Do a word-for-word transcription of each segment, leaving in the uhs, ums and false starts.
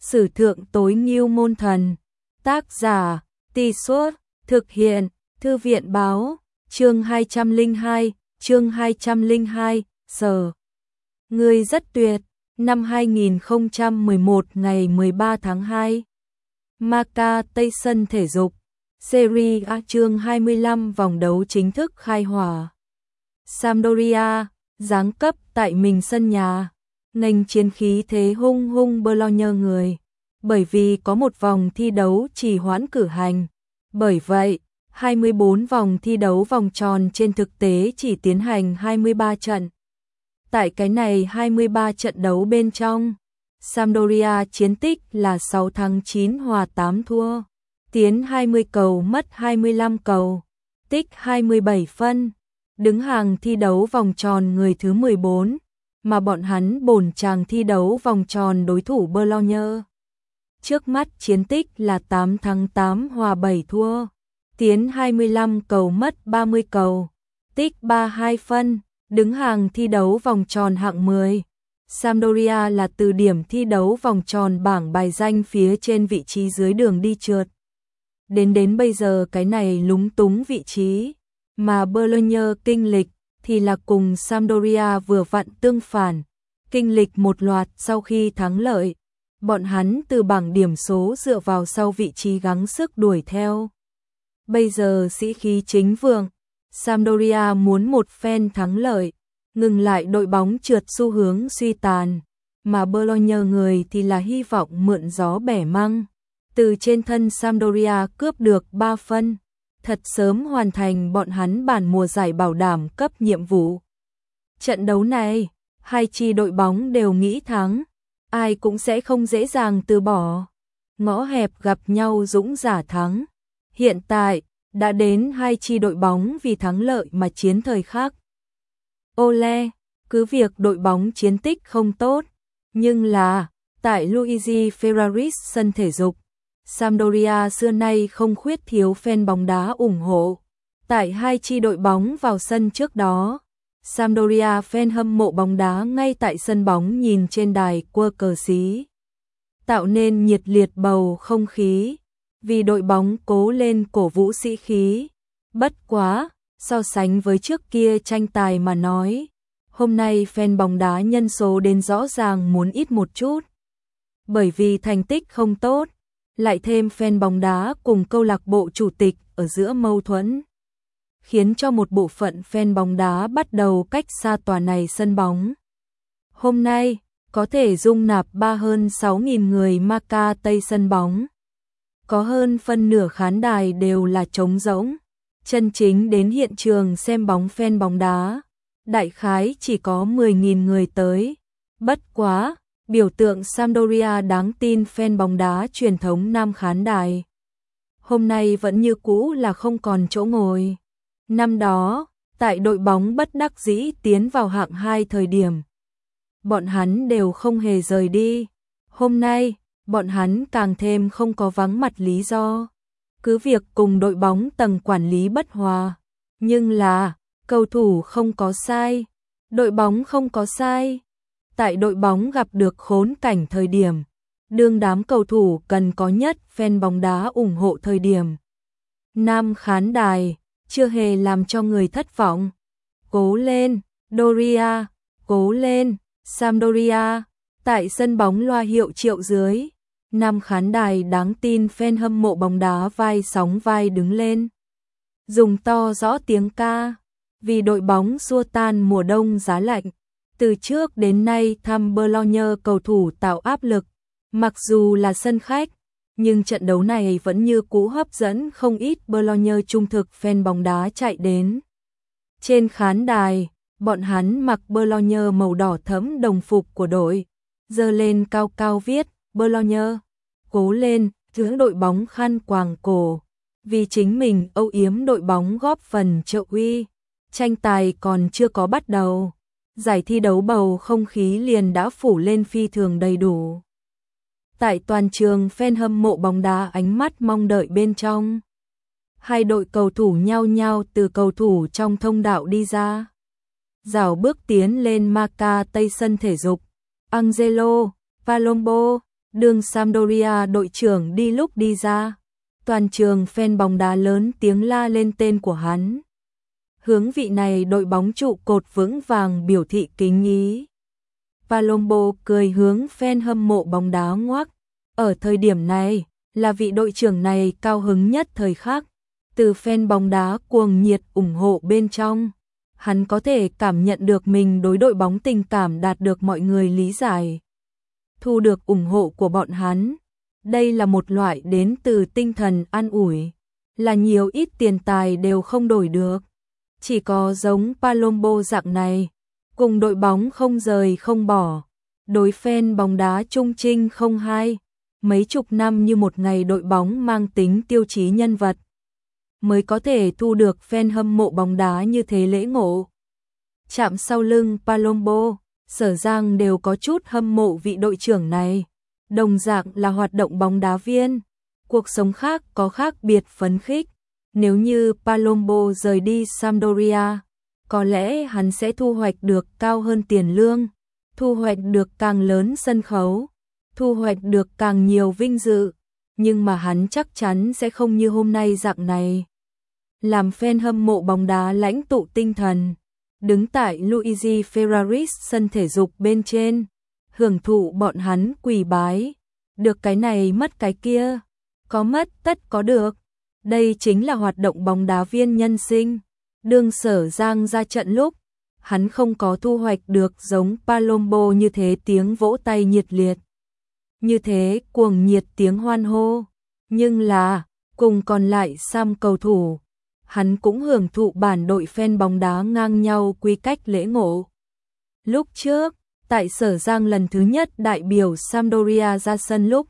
Sử thượng tối ngưu môn thần. Tác giả, Tì Suốt, thực hiện, Thư viện báo, chương hai trăm lẻ hai, chương hai trăm lẻ hai, sở. Người rất tuyệt, năm hai nghìn không trăm mười một ngày mười ba tháng hai. Macca Tây sân thể dục, Serie A chương hai mươi lăm vòng đấu chính thức khai hỏa. Sampdoria, giáng cấp tại mình sân nhà, nghênh chiến khí thế hung hung Bologna người. Bởi vì có một vòng thi đấu trì hoãn cử hành. Bởi vậy, hai mươi bốn vòng thi đấu vòng tròn trên thực tế chỉ tiến hành hai mươi ba trận. Tại cái này hai mươi ba trận đấu bên trong, Sampdoria chiến tích là sáu thắng chín hòa tám thua, tiến hai mươi cầu mất hai mươi lăm cầu, tích hai mươi bảy phân, đứng hàng thi đấu vòng tròn người thứ mười bốn, mà bọn hắn bổn chàng thi đấu vòng tròn đối thủ Bologna. Trước mắt chiến tích là tám thắng tám hòa bảy thua, tiến hai mươi lăm cầu mất ba mươi cầu, tích ba mươi hai phân, đứng hàng thi đấu vòng tròn hạng mười. Sampdoria là từ điểm thi đấu vòng tròn bảng bài danh phía trên vị trí dưới đường đi trượt. Đến đến bây giờ cái này lúng túng vị trí, mà Bologna kinh lịch thì là cùng Sampdoria vừa vặn tương phản, kinh lịch một loạt sau khi thắng lợi. Bọn hắn từ bảng điểm số dựa vào sau vị trí gắng sức đuổi theo. Bây giờ sĩ khí chính vượng, Sampdoria muốn một phen thắng lợi, ngừng lại đội bóng trượt xu hướng suy tàn, mà Bologna người thì là hy vọng mượn gió bẻ măng, từ trên thân Sampdoria cướp được ba phân, thật sớm hoàn thành bọn hắn bản mùa giải bảo đảm cấp nhiệm vụ. Trận đấu này, hai chi đội bóng đều nghĩ thắng, ai cũng sẽ không dễ dàng từ bỏ. Ngõ hẹp gặp nhau dũng giả thắng. Hiện tại, đã đến hai chi đội bóng vì thắng lợi mà chiến thời khắc. Ole, cứ việc đội bóng chiến tích không tốt, nhưng là, tại Luigi Ferraris sân thể dục, Sampdoria xưa nay không khuyết thiếu fan bóng đá ủng hộ. Tại hai chi đội bóng vào sân trước đó, Sampdoria fan hâm mộ bóng đá ngay tại sân bóng nhìn trên đài quơ cờ xí, tạo nên nhiệt liệt bầu không khí, vì đội bóng cố lên cổ vũ sĩ khí. Bất quá, so sánh với trước kia tranh tài mà nói, hôm nay fan bóng đá nhân số đến rõ ràng muốn ít một chút. Bởi vì thành tích không tốt, lại thêm fan bóng đá cùng câu lạc bộ chủ tịch ở giữa mâu thuẫn, khiến cho một bộ phận fan bóng đá bắt đầu cách xa tòa này sân bóng. Hôm nay, có thể dung nạp ba hơn sáu nghìn người Macca Tây sân bóng. Có hơn phân nửa khán đài đều là trống rỗng, chân chính đến hiện trường xem bóng fan bóng đá. Đại khái chỉ có mười nghìn người tới. Bất quá, biểu tượng Sampdoria đáng tin fan bóng đá truyền thống nam khán đài. Hôm nay vẫn như cũ là không còn chỗ ngồi. Năm đó, tại đội bóng bất đắc dĩ tiến vào hạng hai thời điểm, bọn hắn đều không hề rời đi. Hôm nay, bọn hắn càng thêm không có vắng mặt lý do. Cứ việc cùng đội bóng tầng quản lý bất hòa, nhưng là, cầu thủ không có sai, đội bóng không có sai. Tại đội bóng gặp được khốn cảnh thời điểm, đương đám cầu thủ cần có nhất fan bóng đá ủng hộ thời điểm. Nam khán đài chưa hề làm cho người thất vọng. Cố lên, Doria, cố lên, Sampdoria. Tại sân bóng loa hiệu triệu dưới, nam khán đài đáng tin fan hâm mộ bóng đá vai sóng vai đứng lên, dùng to rõ tiếng ca, vì đội bóng xua tan mùa đông giá lạnh. Từ trước đến nay thăm Bologna cầu thủ tạo áp lực, mặc dù là sân khách, nhưng trận đấu này vẫn như cũ hấp dẫn không ít Bologna trung thực fan bóng đá chạy đến. Trên khán đài, bọn hắn mặc Bologna màu đỏ thẫm đồng phục của đội, giơ lên cao cao viết Bologna, cố lên, giữa đội bóng khăn quàng cổ, vì chính mình âu yếm đội bóng góp phần trợ uy. Tranh tài còn chưa có bắt đầu, giải thi đấu bầu không khí liền đã phủ lên phi thường đầy đủ. Tại toàn trường fan hâm mộ bóng đá ánh mắt mong đợi bên trong. Hai đội cầu thủ nhao nhao từ cầu thủ trong thông đạo đi ra, rảo bước tiến lên Macca Tây sân thể dục. Angelo, Palombo, Đường Sampdoria đội trưởng đi lúc đi ra, toàn trường fan bóng đá lớn tiếng la lên tên của hắn. Hướng vị này đội bóng trụ cột vững vàng biểu thị kính ý. Palombo cười hướng fan hâm mộ bóng đá ngoác. Ở thời điểm này, là vị đội trưởng này cao hứng nhất thời khắc. Từ fan bóng đá cuồng nhiệt ủng hộ bên trong, hắn có thể cảm nhận được mình đối đội bóng tình cảm đạt được mọi người lý giải. Thu được ủng hộ của bọn hắn. Đây là một loại đến từ tinh thần an ủi, là nhiều ít tiền tài đều không đổi được. Chỉ có giống Palombo dạng này, cùng đội bóng không rời không bỏ, đối fan bóng đá trung trinh không hai, mấy chục năm như một ngày đội bóng mang tính tiêu chí nhân vật, mới có thể thu được fan hâm mộ bóng đá như thế lễ ngộ. Chạm sau lưng Palombo, Sở Giang đều có chút hâm mộ vị đội trưởng này, đồng dạng là hoạt động bóng đá viên, cuộc sống khác có khác biệt phấn khích. Nếu như Palombo rời đi Sampdoria, có lẽ hắn sẽ thu hoạch được cao hơn tiền lương, thu hoạch được càng lớn sân khấu, thu hoạch được càng nhiều vinh dự, nhưng mà hắn chắc chắn sẽ không như hôm nay dạng này. Làm fan hâm mộ bóng đá lãnh tụ tinh thần, đứng tại Luigi Ferraris sân thể dục bên trên, hưởng thụ bọn hắn quỳ bái, được cái này mất cái kia, có mất tất có được. Đây chính là hoạt động bóng đá viên nhân sinh. Đương Sở Giang ra trận lúc, hắn không có thu hoạch được giống Palombo như thế tiếng vỗ tay nhiệt liệt, như thế cuồng nhiệt tiếng hoan hô, nhưng là cùng còn lại Sam cầu thủ, hắn cũng hưởng thụ bản đội fan bóng đá ngang nhau quy cách lễ ngộ. Lúc trước, tại Sở Giang lần thứ nhất đại biểu Sampdoria ra sân lúc,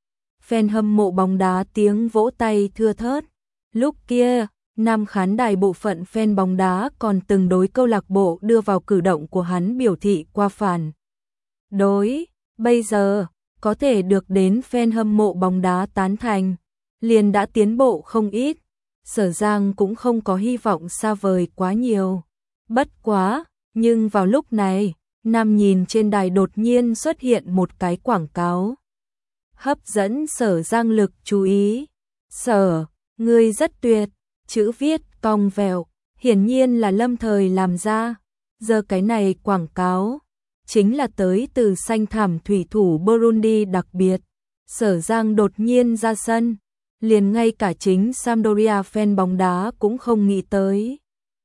fan hâm mộ bóng đá tiếng vỗ tay thưa thớt. Lúc kia, nam khán đài bộ phận fan bóng đá còn từng đối câu lạc bộ đưa vào cử động của hắn biểu thị qua phản đối. Bây giờ, có thể được đến fan hâm mộ bóng đá tán thành, liền đã tiến bộ không ít. Sở Giang cũng không có hy vọng xa vời quá nhiều. Bất quá, nhưng vào lúc này, nam nhìn trên đài đột nhiên xuất hiện một cái quảng cáo, hấp dẫn Sở Giang lực chú ý. Sở, ngươi rất tuyệt, chữ viết cong vẹo, hiển nhiên là lâm thời làm ra. Giờ cái này quảng cáo, chính là tới từ xanh thảm thủy thủ Burundi đặc biệt. Sở Giang đột nhiên ra sân, liền ngay cả chính Sampdoria fan bóng đá cũng không nghĩ tới.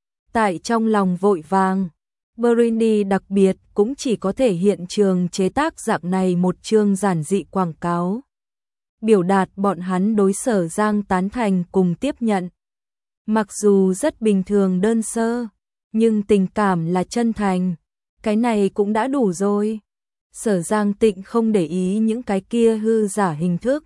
Tại trong lòng vội vàng, Burundi đặc biệt cũng chỉ có thể hiện trường chế tác dạng này một chương giản dị quảng cáo, biểu đạt bọn hắn đối Sở Giang tán thành cùng tiếp nhận. Mặc dù rất bình thường đơn sơ, nhưng tình cảm là chân thành, cái này cũng đã đủ rồi. Sở Giang tịnh không để ý những cái kia hư giả hình thức,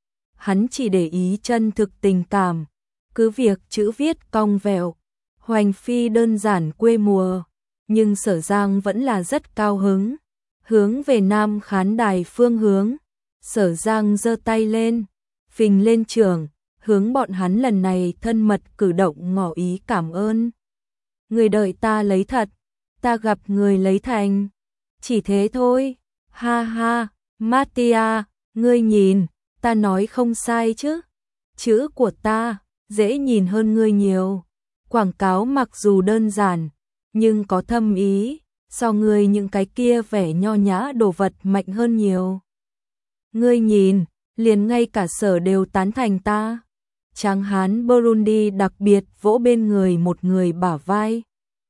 hắn chỉ để ý chân thực tình cảm. Cứ việc chữ viết cong vẹo, hoành phi đơn giản quê mùa, nhưng Sở Giang vẫn là rất cao hứng. Hướng về nam khán đài phương hướng, Sở Giang giơ tay lên, phình lên trưởng, hướng bọn hắn lần này thân mật cử động ngỏ ý cảm ơn. Người đợi ta lấy thật, ta gặp người lấy thành. Chỉ thế thôi. Ha ha, Mattia, ngươi nhìn, ta nói không sai chứ. Chữ của ta, dễ nhìn hơn ngươi nhiều. Quảng cáo mặc dù đơn giản, nhưng có thâm ý, so ngươi những cái kia vẻ nho nhã đồ vật mạnh hơn nhiều. Ngươi nhìn, liền ngay cả Sở đều tán thành ta. Tráng hán Burundi đặc biệt vỗ bên người một người bả vai.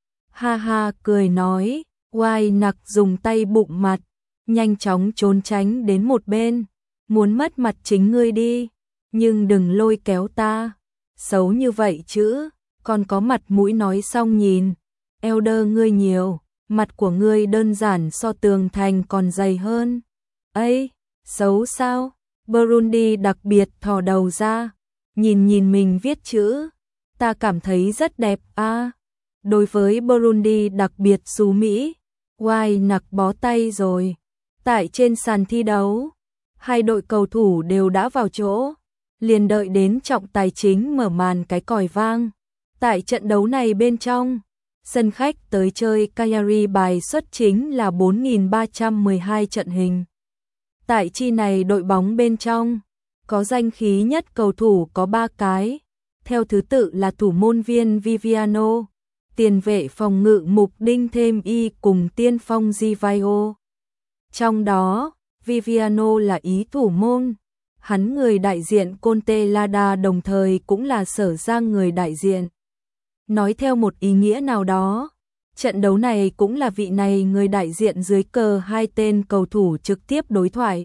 Ha ha cười nói, Oai nặc dùng tay bụng mặt, nhanh chóng trốn tránh đến một bên. Muốn mất mặt chính ngươi đi, nhưng đừng lôi kéo ta. Xấu như vậy chứ, còn có mặt mũi nói xong nhìn. Elder ngươi nhiều, mặt của ngươi đơn giản so tường thành còn dày hơn. Ây, xấu sao? Burundi đặc biệt thò đầu ra, nhìn nhìn mình viết chữ. Ta cảm thấy rất đẹp a. À, đối với Burundi đặc biệt xú Mỹ, Oai nặc bó tay rồi. Tại trên sàn thi đấu, hai đội cầu thủ đều đã vào chỗ, liền đợi đến trọng tài chính mở màn cái còi vang. Tại trận đấu này bên trong, sân khách tới chơi Cagliari bài xuất chính là bốn nghìn ba trăm mười hai trận hình. Tại chi này đội bóng bên trong, có danh khí nhất cầu thủ có ba cái, theo thứ tự là thủ môn viên Viviano, tiền vệ phòng ngự Mục Đinh thêm y cùng tiên phong Gio. Trong đó, Viviano là ý thủ môn, hắn người đại diện Conte Lada đồng thời cũng là Sở Giang người đại diện. Nói theo một ý nghĩa nào đó, trận đấu này cũng là vị này người đại diện dưới cờ hai tên cầu thủ trực tiếp đối thoại.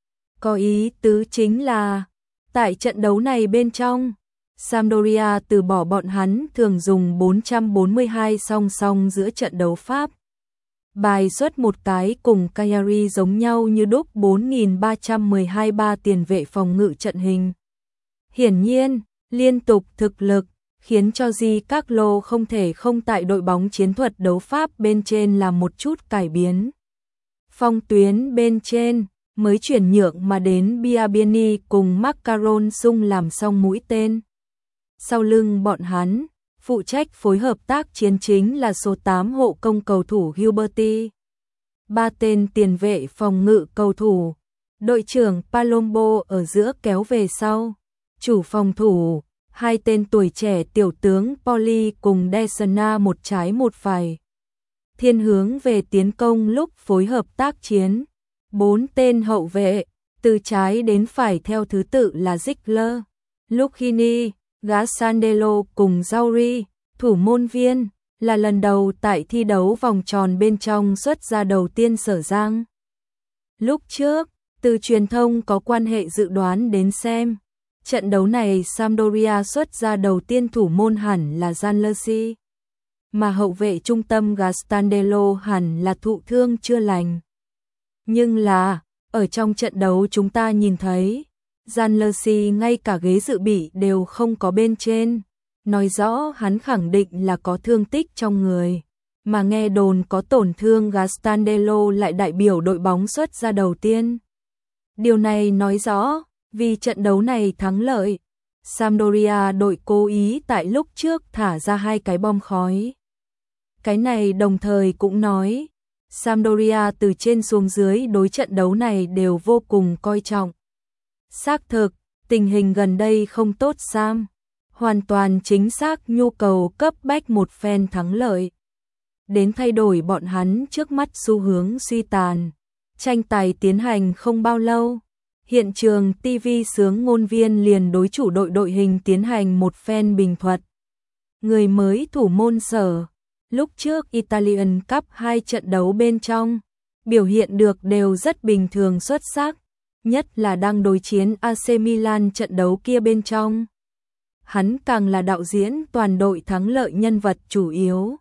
Có ý tứ chính là, tại trận đấu này bên trong, Sampdoria từ bỏ bọn hắn thường dùng bốn trăm bốn mươi hai song song giữa trận đấu Pháp. Bài xuất một cái cùng Cagliari giống nhau như đúc bốn nghìn ba trăm mười hai ba tiền vệ phòng ngự trận hình. Hiển nhiên, liên tục thực lực, khiến cho Di Carlo không thể không tại đội bóng chiến thuật đấu Pháp bên trên làm một chút cải biến. Phong tuyến bên trên, mới chuyển nhượng mà đến Biabiani cùng Macaron Sung làm xong mũi tên. Sau lưng bọn hắn, phụ trách phối hợp tác chiến chính là số tám hộ công cầu thủ Gilberti. Ba tên tiền vệ phòng ngự cầu thủ, đội trưởng Palombo ở giữa kéo về sau. Chủ phòng thủ, hai tên tuổi trẻ tiểu tướng Poli cùng Desana một trái một phải. Thiên hướng về tiến công lúc phối hợp tác chiến. Bốn tên hậu vệ, từ trái đến phải theo thứ tự là Ziegler, Lucchini, Gassandelo cùng Zauri, thủ môn viên, là lần đầu tại thi đấu vòng tròn bên trong xuất ra đầu tiên Sở Giang. Lúc trước, từ truyền thông có quan hệ dự đoán đến xem, trận đấu này Sampdoria xuất ra đầu tiên thủ môn hẳn là Zanlersi, mà hậu vệ trung tâm Gassandelo hẳn là thụ thương chưa lành. Nhưng là, ở trong trận đấu chúng ta nhìn thấy, Zanlersi ngay cả ghế dự bị đều không có bên trên, nói rõ hắn khẳng định là có thương tích trong người, mà nghe đồn có tổn thương Gassandelo lại đại biểu đội bóng xuất ra đầu tiên. Điều này nói rõ, vì trận đấu này thắng lợi, Sampdoria đội cố ý tại lúc trước thả ra hai cái bom khói. Cái này đồng thời cũng nói, Sampdoria từ trên xuống dưới đối trận đấu này đều vô cùng coi trọng. Xác thực, tình hình gần đây không tốt Sam, hoàn toàn chính xác nhu cầu cấp bách một phen thắng lợi. Đến thay đổi bọn hắn trước mắt xu hướng suy tàn. Tranh tài tiến hành không bao lâu, hiện trường ti vi sướng ngôn viên liền đối chủ đội đội hình tiến hành một phen bình thuật. Người mới thủ môn Sở, lúc trước Italian Cup hai trận đấu bên trong, biểu hiện được đều rất bình thường xuất sắc, nhất là đang đối chiến a xê Milan trận đấu kia bên trong. Hắn càng là đạo diễn toàn đội thắng lợi nhân vật chủ yếu.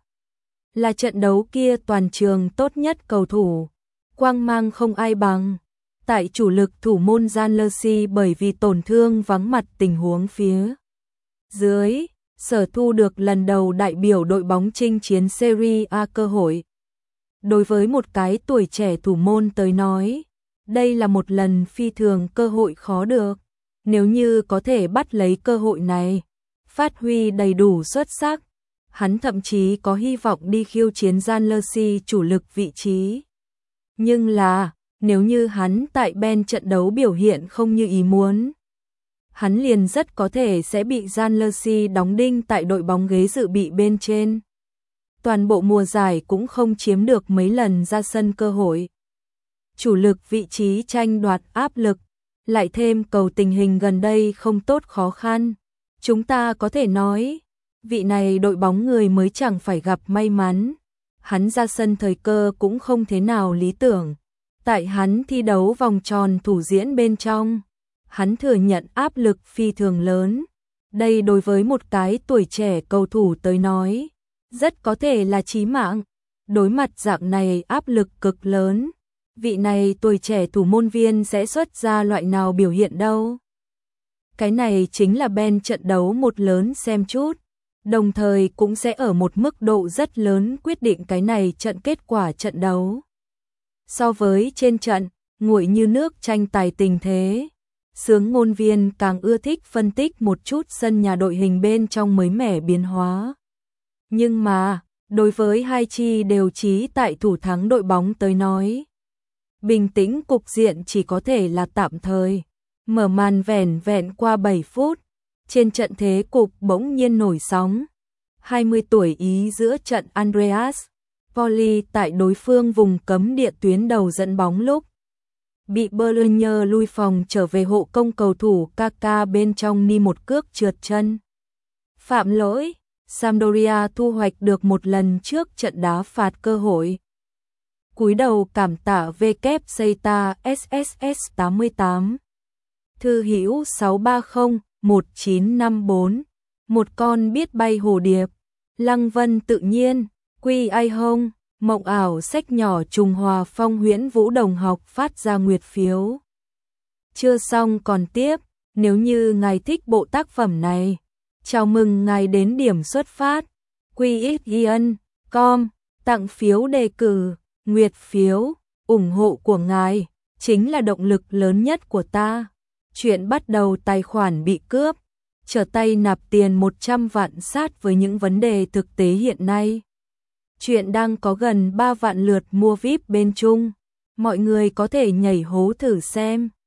Là trận đấu kia toàn trường tốt nhất cầu thủ, quang mang không ai bằng. Tại chủ lực thủ môn Zanlersi bởi vì tổn thương vắng mặt tình huống phía dưới, Sở thu được lần đầu đại biểu đội bóng chinh chiến Serie A cơ hội. Đối với một cái tuổi trẻ thủ môn tới nói, đây là một lần phi thường cơ hội khó được. Nếu như có thể bắt lấy cơ hội này, phát huy đầy đủ xuất sắc, hắn thậm chí có hy vọng đi khiêu chiến Zanlersi chủ lực vị trí. Nhưng là, nếu như hắn tại bên trận đấu biểu hiện không như ý muốn, hắn liền rất có thể sẽ bị Zanlersi đóng đinh tại đội bóng ghế dự bị bên trên. Toàn bộ mùa giải cũng không chiếm được mấy lần ra sân cơ hội. Chủ lực vị trí tranh đoạt áp lực, lại thêm cầu tình hình gần đây không tốt khó khăn. Chúng ta có thể nói, vị này đội bóng người mới chẳng phải gặp may mắn. Hắn ra sân thời cơ cũng không thế nào lý tưởng. Tại hắn thi đấu vòng tròn thủ diễn bên trong, hắn thừa nhận áp lực phi thường lớn. Đây đối với một cái tuổi trẻ cầu thủ tới nói, rất có thể là chí mạng. Đối mặt dạng này áp lực cực lớn, vị này tuổi trẻ thủ môn viên sẽ xuất ra loại nào biểu hiện đâu. Cái này chính là bên trận đấu một lớn xem chút, đồng thời cũng sẽ ở một mức độ rất lớn quyết định cái này trận kết quả trận đấu. So với trên trận, nguội như nước tranh tài tình thế, sướng ngôn viên càng ưa thích phân tích một chút sân nhà đội hình bên trong mới mẻ biến hóa. Nhưng mà, đối với hai chi đều chí tại thủ thắng đội bóng tới nói, Bình tĩnh cục diện chỉ có thể là tạm thời. Mở màn vẻn vẹn qua bảy phút, trên trận thế cục bỗng nhiên nổi sóng. hai mươi tuổi Ý giữa trận Andreas Poli tại đối phương vùng cấm địa tuyến đầu dẫn bóng lúc bị Bologna lui phòng trở về hộ công cầu thủ Kaká bên trong ni một cước trượt chân. Phạm lỗi, Sampdoria thu hoạch được một lần trước trận đá phạt cơ hội. Cúi đầu cảm tạ vê kép Seita ét ét ét tám mươi tám. Thư hữu sáu ba không một chín năm bốn. Một con biết bay hồ điệp. Lăng Vân tự nhiên, quy ai hông, mộng ảo sách nhỏ trùng hòa phong huyễn vũ đồng học phát ra nguyệt phiếu. Chưa xong còn tiếp, nếu như ngài thích bộ tác phẩm này, chào mừng ngài đến điểm xuất phát. quy ích ian chấm com, tặng phiếu đề cử, nguyệt phiếu, ủng hộ của ngài, chính là động lực lớn nhất của ta. Chuyện bắt đầu tài khoản bị cướp, trở tay nạp tiền một trăm vạn sát với những vấn đề thực tế hiện nay. Chuyện đang có gần ba vạn lượt mua víp bên Trung, mọi người có thể nhảy hố thử xem.